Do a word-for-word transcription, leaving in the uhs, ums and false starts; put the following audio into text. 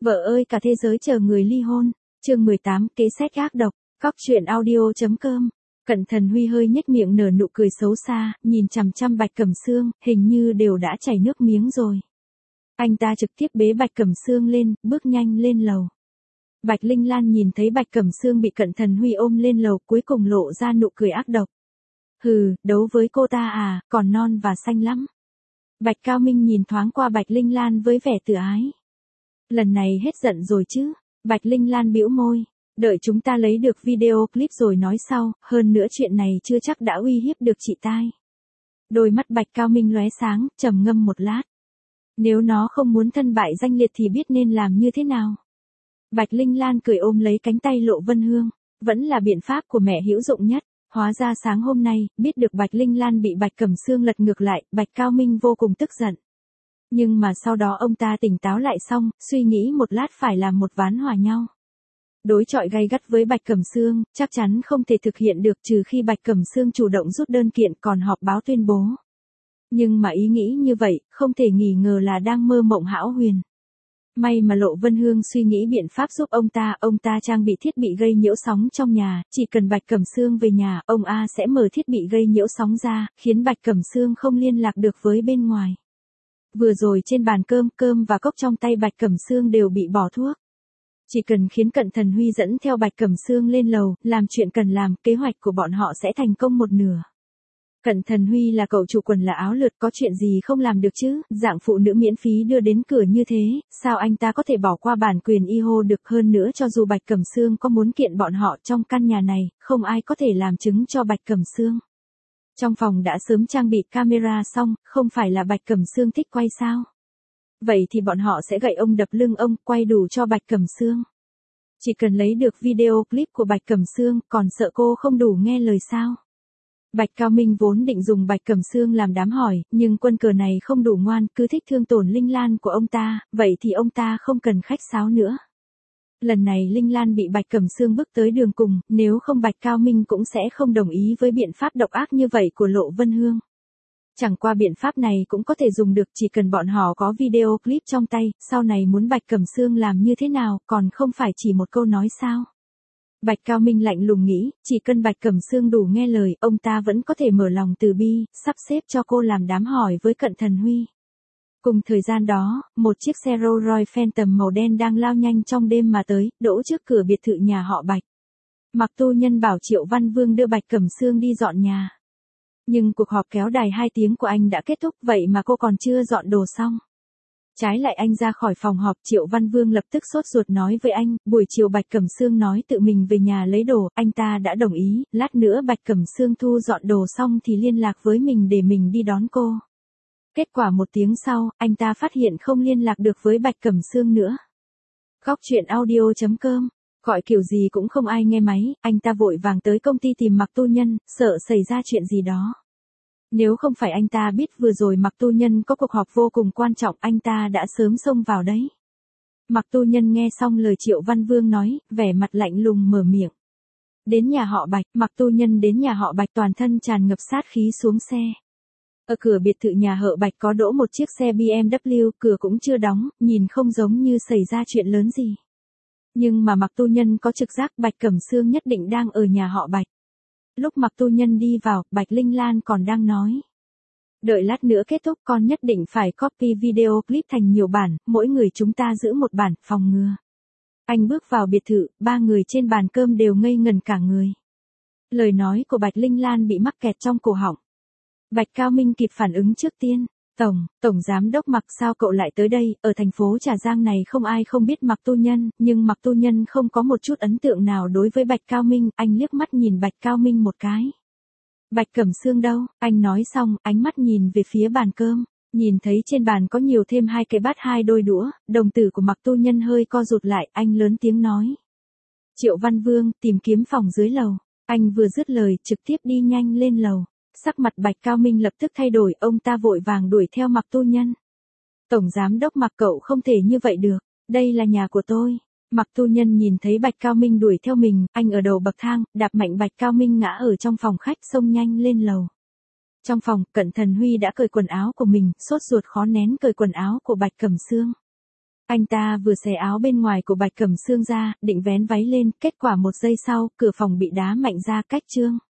Vợ ơi cả thế giới chờ người ly hôn. Chương mười tám, kế sách ác độc. Cóc truyện audio chấm com. Cận Thần Huy hơi nhếch miệng nở nụ cười xấu xa, nhìn chằm chằm Bạch Cẩm Sương, hình như đều đã chảy nước miếng rồi. Anh ta trực tiếp bế Bạch Cẩm Sương lên, bước nhanh lên lầu. Bạch Linh Lan nhìn thấy Bạch Cẩm Sương bị Cận Thần Huy ôm lên lầu, cuối cùng lộ ra nụ cười ác độc. Hừ, đấu với cô ta à, còn non và xanh lắm. Bạch Cao Minh nhìn thoáng qua Bạch Linh Lan với vẻ tự ái. Lần này hết giận rồi chứ? Bạch Linh Lan bĩu môi. Đợi chúng ta lấy được video clip rồi nói sau, hơn nữa chuyện này chưa chắc đã uy hiếp được chị tai. Đôi mắt Bạch Cao Minh lóe sáng, trầm ngâm một lát. Nếu nó không muốn thân bại danh liệt thì biết nên làm như thế nào? Bạch Linh Lan cười ôm lấy cánh tay Lộ Vân Hương. Vẫn là biện pháp của mẹ hữu dụng nhất. Hóa ra sáng hôm nay, biết được Bạch Linh Lan bị Bạch Cẩm Sương lật ngược lại, Bạch Cao Minh vô cùng tức giận. Nhưng mà sau đó ông ta tỉnh táo lại xong, suy nghĩ một lát phải làm một ván hòa nhau. Đối chọi gay gắt với Bạch Cẩm Sương, chắc chắn không thể thực hiện được trừ khi Bạch Cẩm Sương chủ động rút đơn kiện còn họp báo tuyên bố. Nhưng mà ý nghĩ như vậy, không thể nghi ngờ là đang mơ mộng hão huyền. May mà Lộ Vân Hương suy nghĩ biện pháp giúp ông ta, ông ta trang bị thiết bị gây nhiễu sóng trong nhà, chỉ cần Bạch Cẩm Sương về nhà, ông A sẽ mở thiết bị gây nhiễu sóng ra, khiến Bạch Cẩm Sương không liên lạc được với bên ngoài. Vừa rồi trên bàn cơm, cơm và cốc trong tay Bạch Cẩm Sương đều bị bỏ thuốc. Chỉ cần khiến Cận Thần Huy dẫn theo Bạch Cẩm Sương lên lầu, làm chuyện cần làm, kế hoạch của bọn họ sẽ thành công một nửa. Cận Thần Huy là cậu chủ quần là áo lượt, có chuyện gì không làm được chứ, dạng phụ nữ miễn phí đưa đến cửa như thế, sao anh ta có thể bỏ qua bản quyền y hô được, hơn nữa cho dù Bạch Cẩm Sương có muốn kiện bọn họ trong căn nhà này, không ai có thể làm chứng cho Bạch Cẩm Sương. Trong phòng đã sớm trang bị camera xong, không phải là Bạch Cẩm Sương thích quay sao? Vậy thì bọn họ sẽ gậy ông đập lưng ông, quay đủ cho Bạch Cẩm Sương. Chỉ cần lấy được video clip của Bạch Cẩm Sương, còn sợ cô không đủ nghe lời sao? Bạch Cao Minh vốn định dùng Bạch Cẩm Sương làm đám hỏi, nhưng quân cờ này không đủ ngoan, cứ thích thương tổn Linh Lan của ông ta, vậy thì ông ta không cần khách sáo nữa. Lần này Linh Lan bị Bạch Cẩm Sương bước tới đường cùng, nếu không Bạch Cao Minh cũng sẽ không đồng ý với biện pháp độc ác như vậy của Lộ Vân Hương. Chẳng qua biện pháp này cũng có thể dùng được, chỉ cần bọn họ có video clip trong tay, sau này muốn Bạch Cẩm Sương làm như thế nào, còn không phải chỉ một câu nói sao. Bạch Cao Minh lạnh lùng nghĩ, chỉ cần Bạch Cẩm Sương đủ nghe lời, ông ta vẫn có thể mở lòng từ bi, sắp xếp cho cô làm đám hỏi với Cận Thần Huy. Cùng thời gian đó, một chiếc xe Rolls Royce Phantom màu đen đang lao nhanh trong đêm mà tới, đỗ trước cửa biệt thự nhà họ Bạch. Mạc Tu Nhân bảo Triệu Văn Vương đưa Bạch Cẩm Sương đi dọn nhà. Nhưng cuộc họp kéo dài hai tiếng của anh đã kết thúc, vậy mà cô còn chưa dọn đồ xong. Trái lại anh ra khỏi phòng họp, Triệu Văn Vương lập tức sốt ruột nói với anh, buổi chiều Bạch Cẩm Sương nói tự mình về nhà lấy đồ, anh ta đã đồng ý, lát nữa Bạch Cẩm Sương thu dọn đồ xong thì liên lạc với mình để mình đi đón cô. Kết quả một tiếng sau, anh ta phát hiện không liên lạc được với Bạch Cẩm Sương nữa. Cóc truyện audio chấm com. Gọi kiểu gì cũng không ai nghe máy, anh ta vội vàng tới công ty tìm Mạc Tu Nhân, sợ xảy ra chuyện gì đó. Nếu không phải anh ta biết vừa rồi Mạc Tu Nhân có cuộc họp vô cùng quan trọng, anh ta đã sớm xông vào đấy. Mạc Tu Nhân nghe xong lời Triệu Văn Vương nói, vẻ mặt lạnh lùng mở miệng. Đến nhà họ Bạch, Mạc Tu Nhân đến nhà họ Bạch toàn thân tràn ngập sát khí xuống xe. Ở cửa biệt thự nhà họ Bạch có đỗ một chiếc xe bê em vê, cửa cũng chưa đóng, nhìn không giống như xảy ra chuyện lớn gì. Nhưng mà Mạc Tu Nhân có trực giác Bạch Cẩm Sương nhất định đang ở nhà họ Bạch. Lúc Mạc Tu Nhân đi vào, Bạch Linh Lan còn đang nói. Đợi lát nữa kết thúc con nhất định phải copy video clip thành nhiều bản, mỗi người chúng ta giữ một bản, phòng ngừa. Anh bước vào biệt thự, ba người trên bàn cơm đều ngây ngẩn cả người. Lời nói của Bạch Linh Lan bị mắc kẹt trong cổ họng. Bạch Cao Minh kịp phản ứng trước tiên. Tổng, Tổng Giám Đốc Mạc, sao cậu lại tới đây, ở thành phố Trà Giang này không ai không biết Mạc Tu Nhân, nhưng Mạc Tu Nhân không có một chút ấn tượng nào đối với Bạch Cao Minh, anh liếc mắt nhìn Bạch Cao Minh một cái. Bạch Cẩm Sương đâu, anh nói xong, ánh mắt nhìn về phía bàn cơm, nhìn thấy trên bàn có nhiều thêm hai cái bát hai đôi đũa, đồng tử của Mạc Tu Nhân hơi co rụt lại, anh lớn tiếng nói. Triệu Văn Vương, tìm kiếm phòng dưới lầu, anh vừa dứt lời, trực tiếp đi nhanh lên lầu. Sắc mặt Bạch Cao Minh lập tức thay đổi, ông ta vội vàng đuổi theo Mạc Tu Nhân. Tổng Giám Đốc Mạc, cậu không thể như vậy được, đây là nhà của tôi. Mạc Tu Nhân nhìn thấy Bạch Cao Minh đuổi theo mình, anh ở đầu bậc thang, đạp mạnh Bạch Cao Minh ngã ở trong phòng khách, xông nhanh lên lầu. Trong phòng, Cận Thần Huy đã cởi quần áo của mình, sốt ruột khó nén cởi quần áo của Bạch Cẩm Sương. Anh ta vừa xé áo bên ngoài của Bạch Cẩm Sương ra, định vén váy lên, kết quả một giây sau, cửa phòng bị đá mạnh ra cách Trương